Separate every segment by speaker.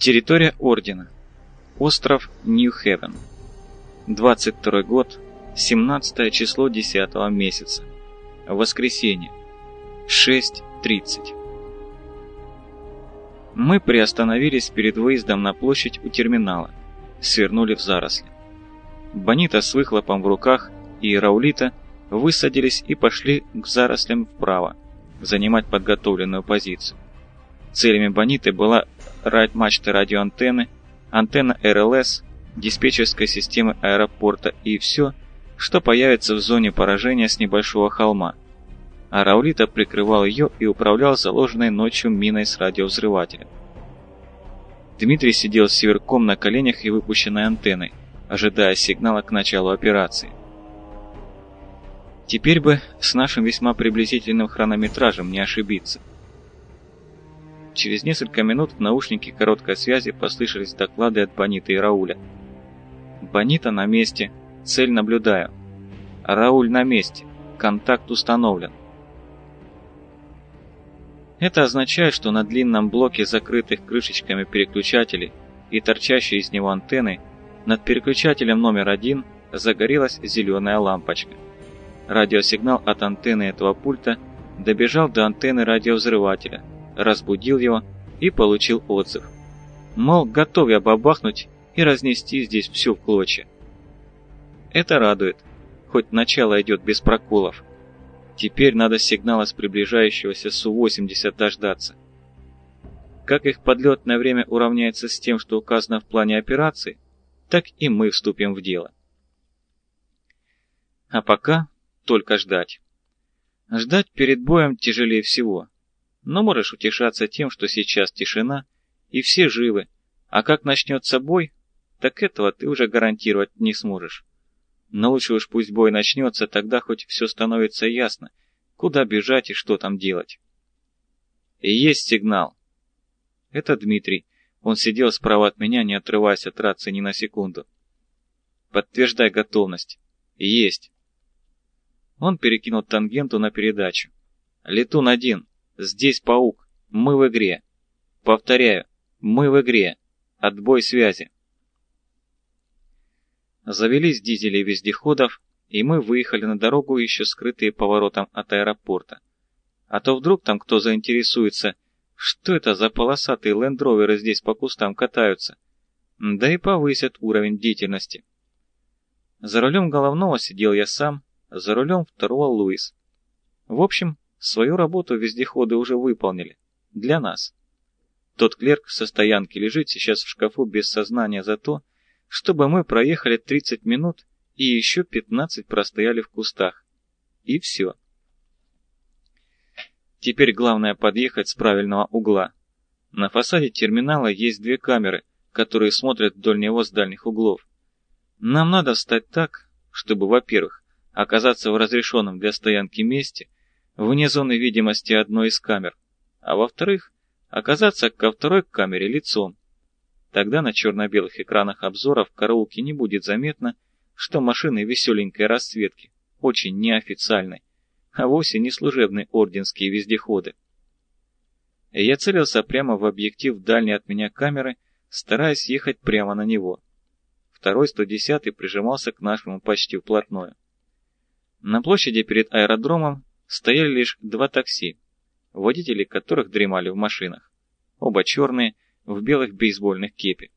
Speaker 1: Территория Ордена. Остров Нью-Хевен. 22 год, 17 число 10 месяца. Воскресенье. 6:30. Мы приостановились перед выездом на площадь у терминала. Свернули в заросли. Бонита с выхлопом в руках и Раулита высадились и пошли к зарослям вправо, занимать подготовленную позицию. Целями Бониты была мачта радиоантенны, антенна РЛС, диспетчерской системы аэропорта и все, что появится в зоне поражения с небольшого холма. А Раулита прикрывал ее и управлял заложенной ночью миной с радиовзрывателем. Дмитрий сидел северком на коленях и выпущенной антенной, ожидая сигнала к началу операции. Теперь бы с нашим весьма приблизительным хронометражем не ошибиться. Через несколько минут в наушнике короткой связи послышались доклады от Бониты и Рауля. «Бонита на месте. Цель наблюдаю. Рауль на месте. Контакт установлен». Это означает, что на длинном блоке, закрытых крышечками переключателей и торчащей из него антенны, над переключателем номер 1 загорелась зеленая лампочка. Радиосигнал от антенны этого пульта добежал до антенны радиовзрывателя, разбудил его и получил отзыв. Мол, готов я бабахнуть и разнести здесь все в клочья. Это радует, хоть начало идет без проколов. Теперь надо сигнала с приближающегося Су-80 дождаться. Как их подлетное время уравняется с тем, что указано в плане операции, так и мы вступим в дело. А пока только ждать. Ждать перед боем тяжелее всего. Но можешь утешаться тем, что сейчас тишина, и все живы, а как начнется бой, так этого ты уже гарантировать не сможешь. Но лучше уж пусть бой начнется, тогда хоть все становится ясно, куда бежать и что там делать. И есть сигнал. Это Дмитрий, он сидел справа от меня, не отрываясь от рации ни на секунду. Подтверждай готовность. Есть. Он перекинул тангенту на передачу. Летун-1. Здесь паук. Мы в игре. Повторяю, мы в игре. Отбой связи. Завелись дизели вездеходов, и мы выехали на дорогу, еще скрытые поворотом от аэропорта. А то вдруг там кто заинтересуется, что это за полосатые лендроверы здесь по кустам катаются. Да и повысят уровень бдительности. За рулем головного сидел я сам, за рулем второго Луис. В общем, свою работу вездеходы уже выполнили. Для нас. Тот клерк со стоянки лежит сейчас в шкафу без сознания за то, чтобы мы проехали 30 минут и еще 15 простояли в кустах. И все. Теперь главное подъехать с правильного угла. На фасаде терминала есть 2 камеры, которые смотрят вдоль него с дальних углов. Нам надо встать так, чтобы, во-первых, оказаться в разрешенном для стоянки месте, вне зоны видимости одной из камер, а во-вторых, оказаться ко второй камере лицом. Тогда на черно-белых экранах обзоров караулки не будет заметно, что машины веселенькой расцветки, очень неофициальной, а вовсе не служебные орденские вездеходы. Я целился прямо в объектив дальней от меня камеры, стараясь ехать прямо на него. Второй 110-й прижимался к нашему почти вплотную. На площади перед аэродромом стояли лишь 2 такси, водители которых дремали в машинах. Оба черные, в белых бейсбольных кепи.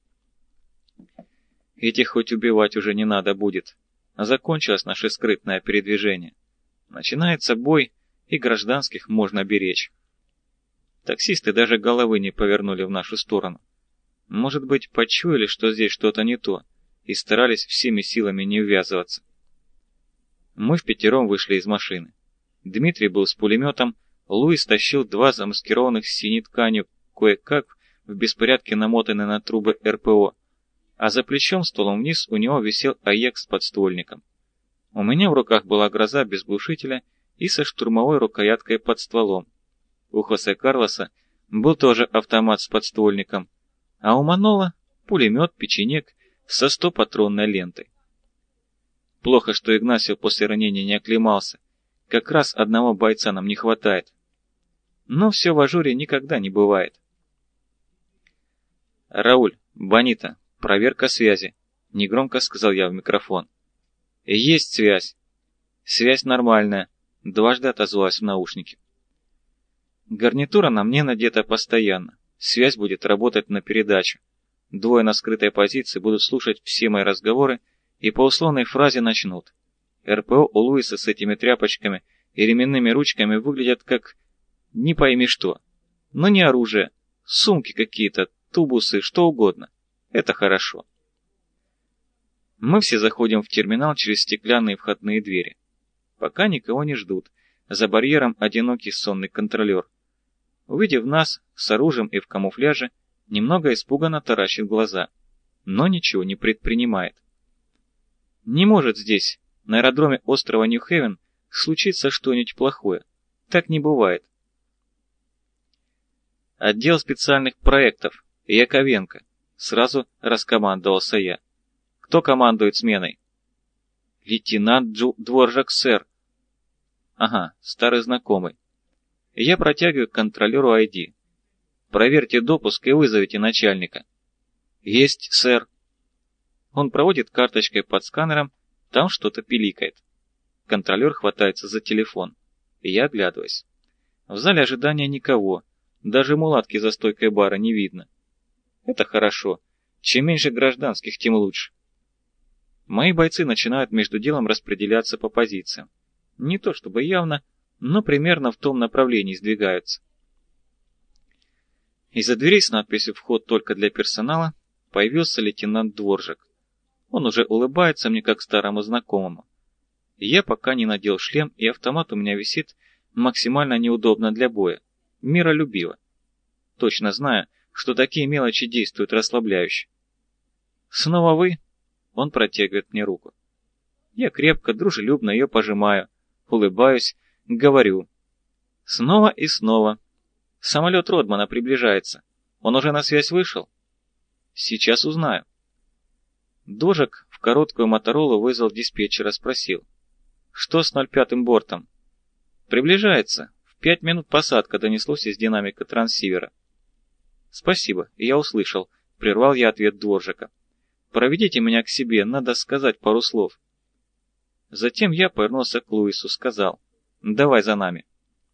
Speaker 1: Этих хоть убивать уже не надо будет. Закончилось наше скрытное передвижение. Начинается бой, и гражданских можно беречь. Таксисты даже головы не повернули в нашу сторону. Может быть, почуяли, что здесь что-то не то, и старались всеми силами не ввязываться. Мы впятером вышли из машины. Дмитрий был с пулеметом, Луис тащил 2 замаскированных синей тканью, кое-как в беспорядке намотанные на трубы РПО, а за плечом стволом вниз у него висел АЕК с подствольником. У меня в руках была гроза без глушителя и со штурмовой рукояткой под стволом. У Хосе Карлоса был тоже автомат с подствольником, а у Манола пулемет печенек со 100-патронной лентой. Плохо, что Игнасио после ранения не оклемался. Как раз одного бойца нам не хватает. Но все в ажуре никогда не бывает. «Рауль, Бонита, проверка связи», — негромко сказал я в микрофон. «Есть связь». «Связь нормальная», — дважды отозвалась в наушнике. Гарнитура на мне надета постоянно. Связь будет работать на передачу. Двое на скрытой позиции будут слушать все мои разговоры и по условной фразе начнут. РПО у Луиса с этими тряпочками и ременными ручками выглядят как... не пойми что. Но не оружие. Сумки какие-то, тубусы, что угодно. Это хорошо. Мы все заходим в терминал через стеклянные входные двери. Пока никого не ждут. За барьером одинокий сонный контролер. Увидев нас с оружием и в камуфляже, немного испуганно таращит глаза, но ничего не предпринимает. Не может здесь, на аэродроме острова Нью-Хевен, случиться что-нибудь плохое. Так не бывает. Отдел специальных проектов. Яковенко. Сразу раскомандовался я. Кто командует сменой? Лейтенант Дворжак, сэр. Ага, старый знакомый. Я протягиваю к контролеру ID. Проверьте допуск и вызовите начальника. Есть, сэр. Он проводит карточкой под сканером, там что-то пиликает. Контролер хватается за телефон. Я оглядываюсь. В зале ожидания никого, даже мулатки за стойкой бара не видно. Это хорошо. Чем меньше гражданских, тем лучше. Мои бойцы начинают между делом распределяться по позициям. Не то чтобы явно, но примерно в том направлении сдвигаются. Из-за дверей с надписью «Вход только для персонала» появился лейтенант Дворжак. Он уже улыбается мне как старому знакомому. Я пока не надел шлем, и автомат у меня висит максимально неудобно для боя. Миролюбиво. Точно знаю, что такие мелочи действуют расслабляюще. «Снова вы?» Он протягивает мне руку. Я крепко, дружелюбно ее пожимаю, улыбаюсь, говорю. Снова и снова. Самолет Родмана приближается. Он уже на связь вышел? Сейчас узнаю. Дожек в короткую Моторолу вызвал диспетчера, спросил. Что с 05-м бортом? Приближается. В 5 минут посадка, донеслось из динамика транссивера. Спасибо, я услышал. Прервал я ответ Дворжака. Проведите меня к себе, надо сказать пару слов. Затем я повернулся к Луису, сказал. Давай за нами.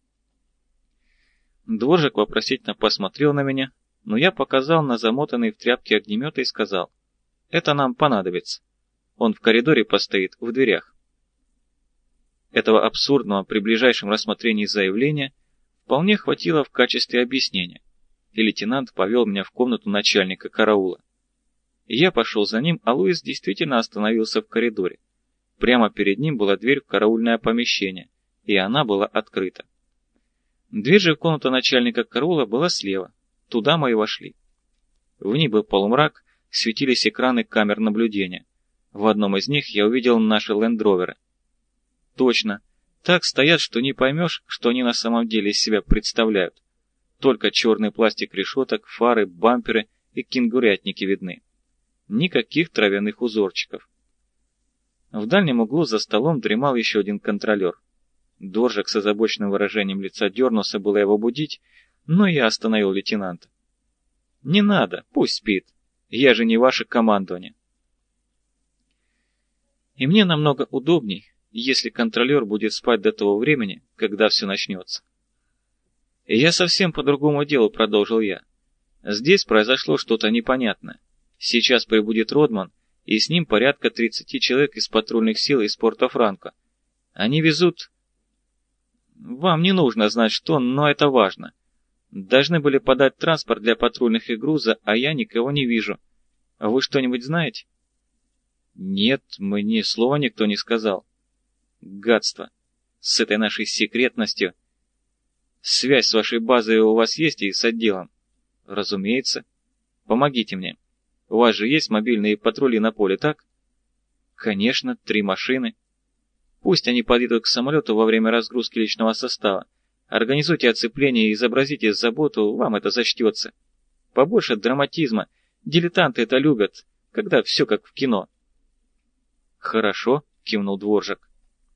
Speaker 1: Дворжак вопросительно посмотрел на меня, но я показал на замотанный в тряпки огнемет и сказал. Это нам понадобится. Он в коридоре постоит, в дверях. Этого абсурдного при ближайшем рассмотрении заявления вполне хватило в качестве объяснения, и лейтенант повел меня в комнату начальника караула. Я пошел за ним, а Луис действительно остановился в коридоре. Прямо перед ним была дверь в караульное помещение, и она была открыта. Дверь же в комнату начальника караула была слева. Туда мы и вошли. В ней был полумрак, светились экраны камер наблюдения. В одном из них я увидел наши лендроверы. Точно, так стоят, что не поймешь, что они на самом деле из себя представляют. Только черный пластик решеток, фары, бамперы и кенгурятники видны. Никаких травяных узорчиков. В дальнем углу за столом дремал еще один контролер. Дворжак с озабоченным выражением лица дернулся было его будить, но я остановил лейтенанта. «Не надо, пусть спит. Я же не ваше командование». И мне намного удобней, если контролер будет спать до того времени, когда все начнется. И я совсем по другому делу, продолжил я. Здесь произошло что-то непонятное. Сейчас прибудет Родман, и с ним порядка 30 человек из патрульных сил из Порто-Франко. Они везут... Вам не нужно знать что, но это важно. Должны были подать транспорт для патрульных и груза, а я никого не вижу. Вы что-нибудь знаете? Нет, мне слова никто не сказал. Гадство. С этой нашей секретностью. Связь с вашей базой у вас есть и с отделом? Разумеется. Помогите мне. У вас же есть мобильные патрули на поле, так? Конечно, 3 машины. Пусть они подъедут к самолету во время разгрузки личного состава. Организуйте оцепление и изобразите заботу, вам это зачтется. Побольше драматизма. Дилетанты это любят, когда все как в кино. Хорошо, кивнул Дворжак.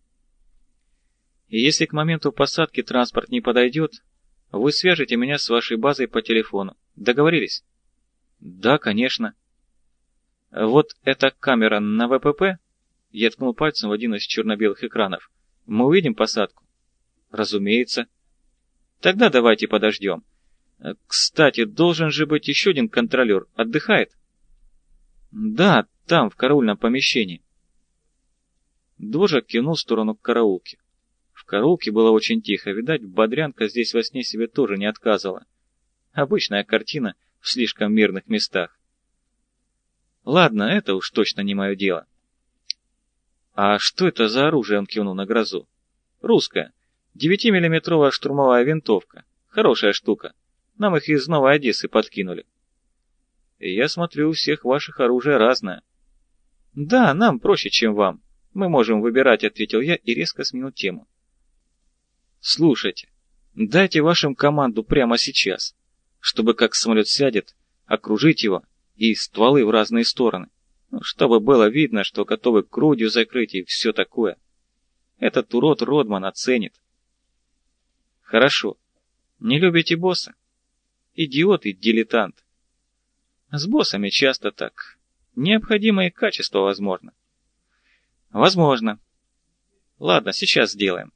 Speaker 1: И если к моменту посадки транспорт не подойдет, вы свяжете меня с вашей базой по телефону. Договорились? Да, конечно. Вот эта камера на ВПП? Я ткнул пальцем в один из черно-белых экранов. Мы увидим посадку? Разумеется. Тогда давайте подождем. Кстати, должен же быть еще один контролер. Отдыхает? Да, там, в караульном помещении. Дворжак кивнул в сторону караулки. В караулке было очень тихо. Видать, бодрянка здесь во сне себе тоже не отказывала. Обычная картина в слишком мирных местах. Ладно, это уж точно не мое дело. А что это за оружие, он кивнул на грозу? Русская. 9-миллиметровая штурмовая винтовка. Хорошая штука. Нам их из Новой Одессы подкинули. Я смотрю, у всех ваших оружие разное. Да, нам проще, чем вам. Мы можем выбирать, ответил я и резко сменил тему. Слушайте, дайте вашим команду прямо сейчас, чтобы как самолет сядет, окружить его и стволы в разные стороны. Чтобы было видно, что готовы к грудью закрыть и все такое. Этот урод Родман оценит. Хорошо. Не любите босса? Идиот и дилетант. С боссами часто так. Необходимые качества, возможно. Возможно. Ладно, сейчас сделаем.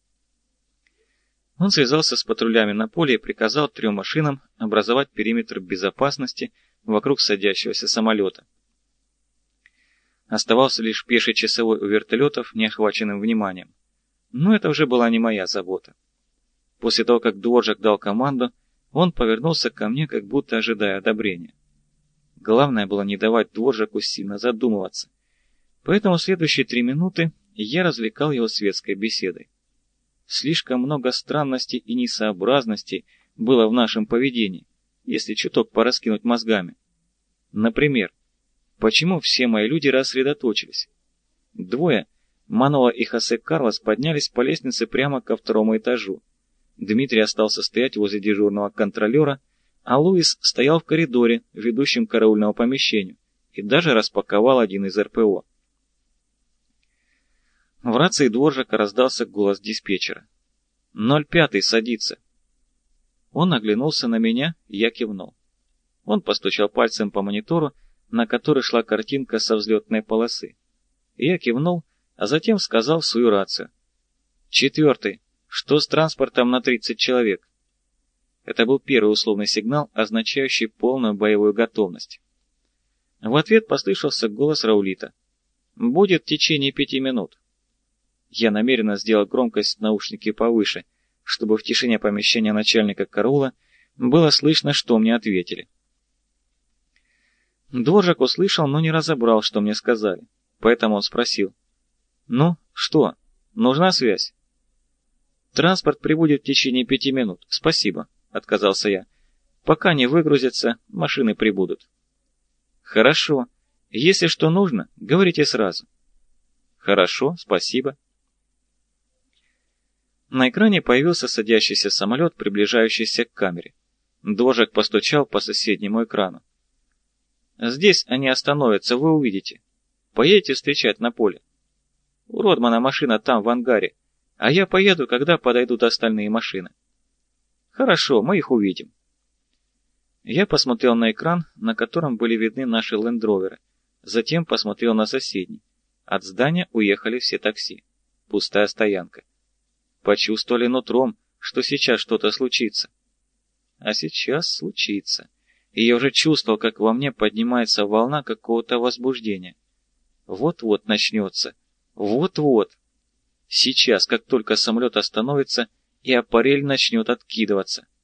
Speaker 1: Он связался с патрулями на поле и приказал 3 машинам образовать периметр безопасности вокруг садящегося самолета. Оставался лишь пеший часовой у вертолетов, не охваченным вниманием. Но это уже была не моя забота. После того, как Дворжак дал команду, он повернулся ко мне, как будто ожидая одобрения. Главное было не давать Дворжаку сильно задумываться. Поэтому следующие 3 минуты я развлекал его светской беседой. Слишком много странностей и несообразностей было в нашем поведении, если чуток пораскинуть мозгами. Например, почему все мои люди рассредоточились? 2, Манола и Хосе Карлос, поднялись по лестнице прямо ко 2-му этажу. Дмитрий остался стоять возле дежурного контролера, а Луис стоял в коридоре, ведущем к караульному помещению, и даже распаковал один из РПО. В рации Дворжака раздался голос диспетчера. 05-й садится. Он оглянулся на меня, и я кивнул. Он постучал пальцем по монитору, на который шла картинка со взлетной полосы. Я кивнул, а затем сказал в свою рацию. 4-й, что с транспортом на 30 человек? Это был первый условный сигнал, означающий полную боевую готовность. В ответ послышался голос Раулита. Будет в течение 5 минут. Я намеренно сделал громкость в наушнике повыше, чтобы в тишине помещения начальника караула было слышно, что мне ответили. Дворжак услышал, но не разобрал, что мне сказали. Поэтому он спросил. «Ну, что, нужна связь?» «Транспорт прибудет в течение 5 минут. Спасибо», — отказался я. «Пока не выгрузятся, машины прибудут». «Хорошо. Если что нужно, говорите сразу». «Хорошо, спасибо». На экране появился садящийся самолет, приближающийся к камере. Дворжак постучал по соседнему экрану. «Здесь они остановятся, вы увидите. Поедете встречать на поле. У Родмана машина там, в ангаре, а я поеду, когда подойдут остальные машины». «Хорошо, мы их увидим». Я посмотрел на экран, на котором были видны наши лендроверы. Затем посмотрел на соседний. От здания уехали все такси. Пустая стоянка. Почувствовали нутром, что сейчас что-то случится. А сейчас случится. И я уже чувствовал, как во мне поднимается волна какого-то возбуждения. Вот-вот начнется. Вот-вот. Сейчас, как только самолет остановится, и аппарель начнет откидываться.